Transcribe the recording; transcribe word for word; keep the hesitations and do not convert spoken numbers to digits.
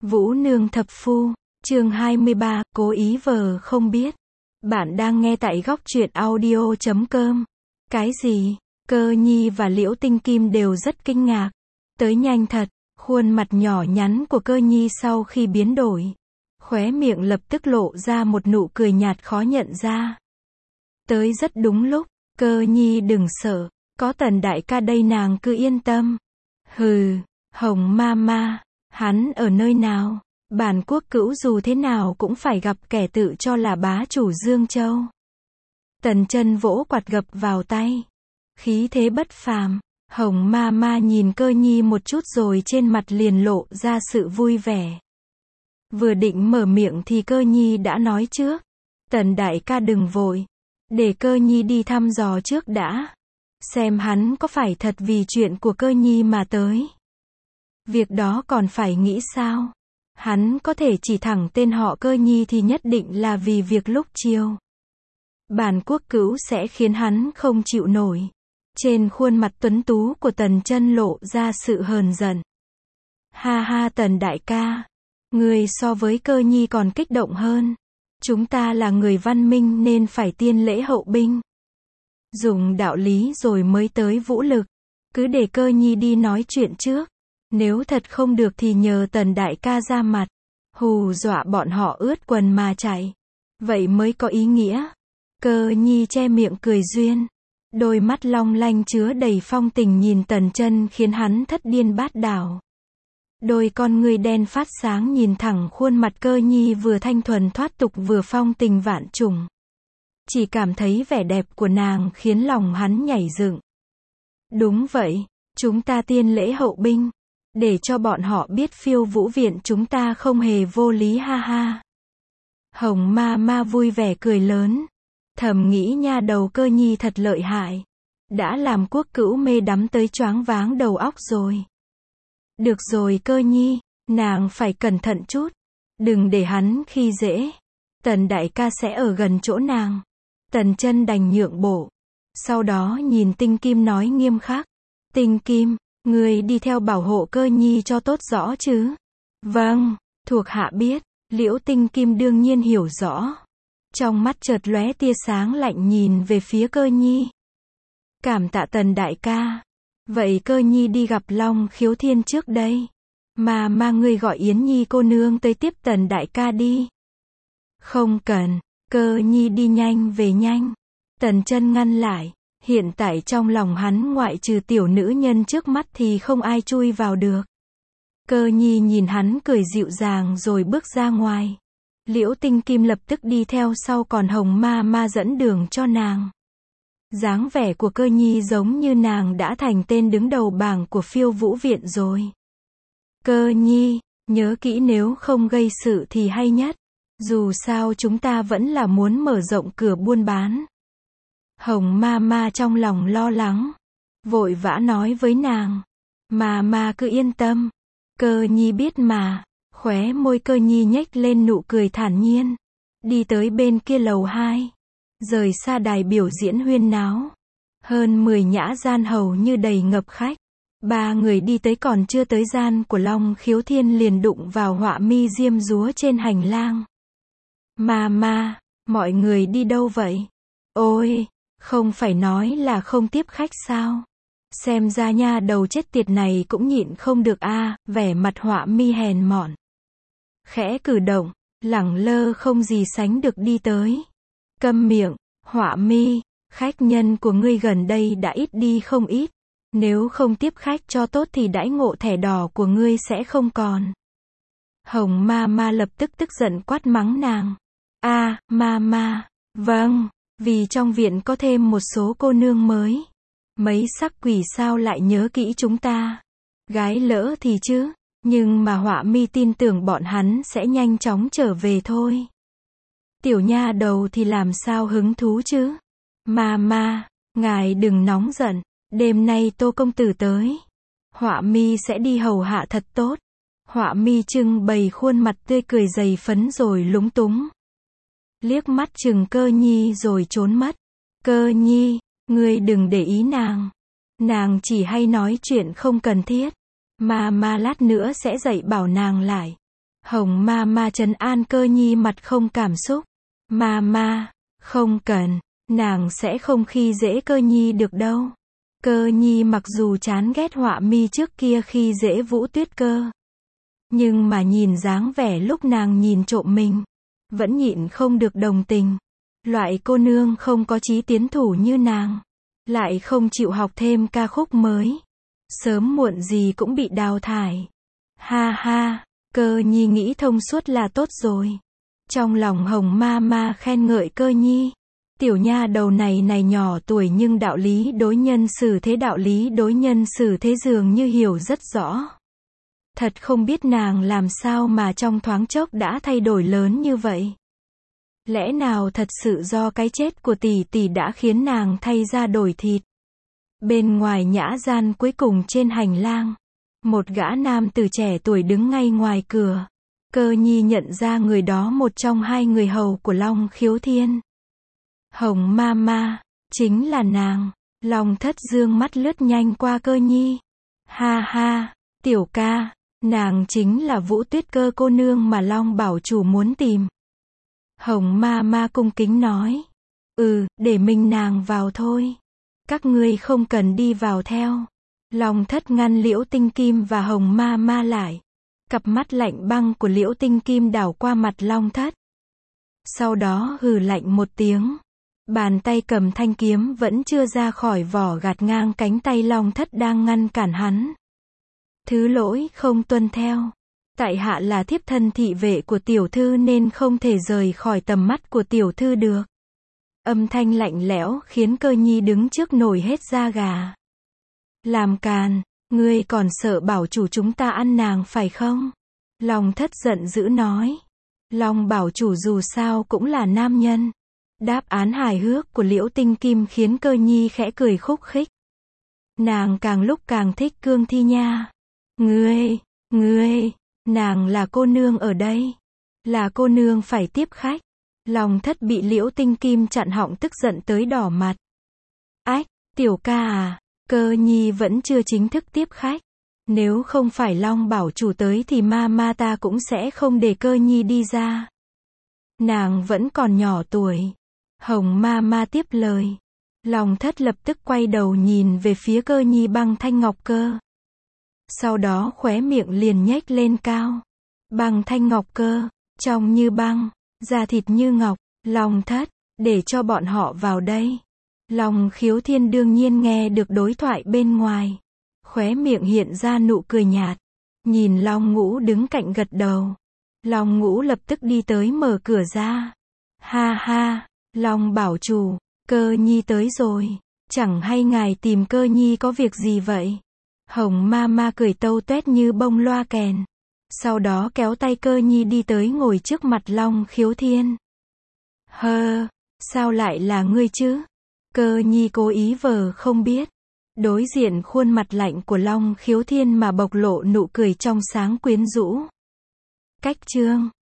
Vũ Nương Thập Phu, chương hai mươi ba, cố ý vờ không biết. Bạn đang nghe tại góc truyện audio chấm com. Cái gì? Cơ Nhi và Liễu Tinh Kim đều rất kinh ngạc. Tới nhanh thật, khuôn mặt nhỏ nhắn của Cơ Nhi sau khi biến đổi. Khóe miệng lập tức lộ ra một nụ cười nhạt khó nhận ra. Tới rất đúng lúc, Cơ Nhi đừng sợ, có Tần đại ca đây nàng cứ yên tâm. Hừ, Hồng ma ma, hắn ở nơi nào? Bản quốc cữu dù thế nào cũng phải gặp kẻ tự cho là bá chủ Dương Châu. Tần Chân vỗ quạt gập vào tay. Khí thế bất phàm. Hồng ma ma nhìn Cơ Nhi một chút rồi trên mặt liền lộ ra sự vui vẻ. Vừa định mở miệng thì Cơ Nhi đã nói trước. Tần đại ca đừng vội. Để Cơ Nhi đi thăm dò trước đã. Xem hắn có phải thật vì chuyện của Cơ Nhi mà tới. Việc đó còn phải nghĩ sao? Hắn có thể chỉ thẳng tên họ Cơ Nhi thì nhất định là vì việc lúc chiều. Bản quốc cữu sẽ khiến hắn không chịu nổi. Trên khuôn mặt tuấn tú của Tần Chân lộ ra sự hờn giận. Ha ha Tần đại ca. Người so với Cơ Nhi còn kích động hơn. Chúng ta là người văn minh nên phải tiên lễ hậu binh. Dùng đạo lý rồi mới tới vũ lực. Cứ để Cơ Nhi đi nói chuyện trước. Nếu thật không được thì nhờ Tần đại ca ra mặt. Hù dọa bọn họ ướt quần mà chạy. Vậy mới có ý nghĩa. Cơ Nhi che miệng cười duyên. Đôi mắt long lanh chứa đầy phong tình nhìn Tần Chân khiến hắn thất điên bát đảo. Đôi con ngươi đen phát sáng nhìn thẳng khuôn mặt Cơ Nhi vừa thanh thuần thoát tục vừa phong tình vạn trùng. Chỉ cảm thấy vẻ đẹp của nàng khiến lòng hắn nhảy dựng. Đúng vậy, chúng ta tiên lễ hậu binh. Để cho bọn họ biết Phiêu Vũ viện chúng ta không hề vô lý ha ha. Hồng ma ma vui vẻ cười lớn. Thầm nghĩ nha đầu Cơ Nhi thật lợi hại. Đã làm quốc cữu mê đắm tới choáng váng đầu óc rồi. Được rồi Cơ Nhi, nàng phải cẩn thận chút. Đừng để hắn khi dễ. Tần đại ca sẽ ở gần chỗ nàng. Tần Chân đành nhượng bộ. Sau đó nhìn Tinh Kim nói nghiêm khắc. Tinh Kim, người đi theo bảo hộ Cơ Nhi cho tốt rõ chứ? Vâng, thuộc hạ biết. Liễu Tinh Kim đương nhiên hiểu rõ. Trong mắt chợt lóe tia sáng lạnh nhìn về phía Cơ Nhi. Cảm tạ Tần đại ca. Vậy Cơ Nhi đi gặp Long Khiếu Thiên trước đây. Mà mà ngươi gọi Yến Nhi cô nương tới tiếp Tần đại ca đi. Không cần, Cơ Nhi đi nhanh về nhanh. Tần Chân ngăn lại. Hiện tại trong lòng hắn ngoại trừ tiểu nữ nhân trước mắt thì không ai chui vào được. Cơ Nhi nhìn hắn cười dịu dàng rồi bước ra ngoài. Liễu Tinh Kim lập tức đi theo sau còn Hồng ma ma dẫn đường cho nàng. Dáng vẻ của Cơ Nhi giống như nàng đã thành tên đứng đầu bảng của Phiêu Vũ viện rồi. Cơ Nhi, nhớ kỹ nếu không gây sự thì hay nhất. Dù sao chúng ta vẫn là muốn mở rộng cửa buôn bán. Hồng ma ma trong lòng lo lắng. Vội vã nói với nàng. Ma ma cứ yên tâm. Cơ Nhi biết mà. Khóe môi Cơ Nhi nhếch lên nụ cười thản nhiên. Đi tới bên kia lầu hai. Rời xa đài biểu diễn huyên náo. Hơn mười nhã gian hầu như đầy ngập khách. Ba người đi tới còn chưa tới gian của Long Khiếu Thiên liền đụng vào Họa Mi diêm dúa trên hành lang. Ma ma, mọi người đi đâu vậy? Ôi, không phải nói là không tiếp khách sao? Xem ra nha đầu chết tiệt này cũng nhịn không được a, à, vẻ mặt Họa Mi hèn mọn. Khẽ cử động, lẳng lơ không gì sánh được đi tới. Câm miệng, Họa Mi, khách nhân của ngươi gần đây đã ít đi không ít. Nếu không tiếp khách cho tốt thì đãi ngộ thẻ đỏ của ngươi sẽ không còn. Hồng ma ma lập tức tức giận quát mắng nàng. A, à, ma ma, vâng, vì trong viện có thêm một số cô nương mới. Mấy sắc quỷ sao lại nhớ kỹ chúng ta. Gái lỡ thì chứ, nhưng mà Họa Mi tin tưởng bọn hắn sẽ nhanh chóng trở về thôi. Tiểu nha đầu thì làm sao hứng thú chứ? Ma ma, ngài đừng nóng giận, đêm nay Tô công tử tới. Họa Mi sẽ đi hầu hạ thật tốt. Họa Mi trưng bày khuôn mặt tươi cười dày phấn rồi lúng túng. Liếc mắt chừng Cơ Nhi rồi trốn mất. Cơ Nhi, ngươi đừng để ý nàng. Nàng chỉ hay nói chuyện không cần thiết. Mà mà lát nữa sẽ dạy bảo nàng lại. Hồng ma ma trấn an Cơ Nhi mặt không cảm xúc. Ma ma, không cần, nàng sẽ không khi dễ Cơ Nhi được đâu. Cơ Nhi mặc dù chán ghét Họa Mi trước kia khi dễ Vũ Tuyết Cơ, nhưng mà nhìn dáng vẻ lúc nàng nhìn trộm mình, vẫn nhịn không được đồng tình. Loại cô nương không có chí tiến thủ như nàng, lại không chịu học thêm ca khúc mới, sớm muộn gì cũng bị đào thải. Ha ha, Cơ Nhi nghĩ thông suốt là tốt rồi. Trong lòng Hồng ma ma khen ngợi Cơ Nhi. Tiểu nha đầu này này nhỏ tuổi nhưng đạo lý đối nhân xử thế đạo lý đối nhân xử thế dường như hiểu rất rõ. Thật không biết nàng làm sao mà trong thoáng chốc đã thay đổi lớn như vậy. Lẽ nào thật sự do cái chết của tỷ tỷ đã khiến nàng thay ra đổi thịt. Bên ngoài nhã gian cuối cùng trên hành lang, một gã nam tử trẻ tuổi đứng ngay ngoài cửa. Cơ Nhi nhận ra người đó một trong hai người hầu của Long Khiếu Thiên. Hồng ma ma, chính là nàng. Long Thất dương mắt lướt nhanh qua Cơ Nhi. Ha ha, tiểu ca, nàng chính là Vũ Tuyết Cơ cô nương mà Long bảo chủ muốn tìm. Hồng ma ma cung kính nói. Ừ, để mình nàng vào thôi. Các ngươi không cần đi vào theo. Long Thất ngăn Liễu Tinh Kim và Hồng ma ma lại. Cặp mắt lạnh băng của Liễu Tinh Kim đảo qua mặt Long Thất. Sau đó hừ lạnh một tiếng. Bàn tay cầm thanh kiếm vẫn chưa ra khỏi vỏ gạt ngang cánh tay Long Thất đang ngăn cản hắn. Thứ lỗi không tuân theo. Tại hạ là thiếp thân thị vệ của tiểu thư nên không thể rời khỏi tầm mắt của tiểu thư được. Âm thanh lạnh lẽo khiến Cơ Nhi đứng trước nổi hết da gà. Làm càn, ngươi còn sợ bảo chủ chúng ta ăn nàng phải không? Long Thất giận dữ nói. Long bảo chủ dù sao cũng là nam nhân. Đáp án hài hước của Liễu Tinh Kim khiến Cơ Nhi khẽ cười khúc khích. Nàng càng lúc càng thích Cương Thi nha. Ngươi, ngươi, nàng là cô nương ở đây. Là cô nương phải tiếp khách. Long Thất bị Liễu Tinh Kim chặn họng tức giận tới đỏ mặt. Ách, tiểu ca à, Cơ Nhi vẫn chưa chính thức tiếp khách. Nếu không phải Long bảo chủ tới thì ma ma ta cũng sẽ không để Cơ Nhi đi ra. Nàng vẫn còn nhỏ tuổi. Hồng ma ma tiếp lời. Long Thất lập tức quay đầu nhìn về phía Cơ Nhi băng thanh ngọc cơ. Sau đó khóe miệng liền nhếch lên cao. Băng thanh ngọc cơ, trong như băng, da thịt như ngọc. Long Thất, để cho bọn họ vào đây. Long Khiếu Thiên đương nhiên nghe được đối thoại bên ngoài. Khóe miệng hiện ra nụ cười nhạt. Nhìn Long Ngũ đứng cạnh gật đầu. Long Ngũ lập tức đi tới mở cửa ra. Ha ha, Long bảo chủ, Cơ Nhi tới rồi. Chẳng hay ngài tìm Cơ Nhi có việc gì vậy? Hồng ma ma cười tâu tuét như bông loa kèn. Sau đó kéo tay Cơ Nhi đi tới ngồi trước mặt Long Khiếu Thiên. Hơ, sao lại là ngươi chứ? Cơ Nhi cố ý vờ không biết. Đối diện khuôn mặt lạnh của Long Khiếu Thiên mà bộc lộ nụ cười trong sáng quyến rũ. Cách chương